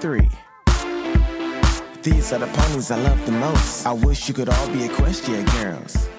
3. These are the ponies I love the most. I wish you could all be Equestria girls.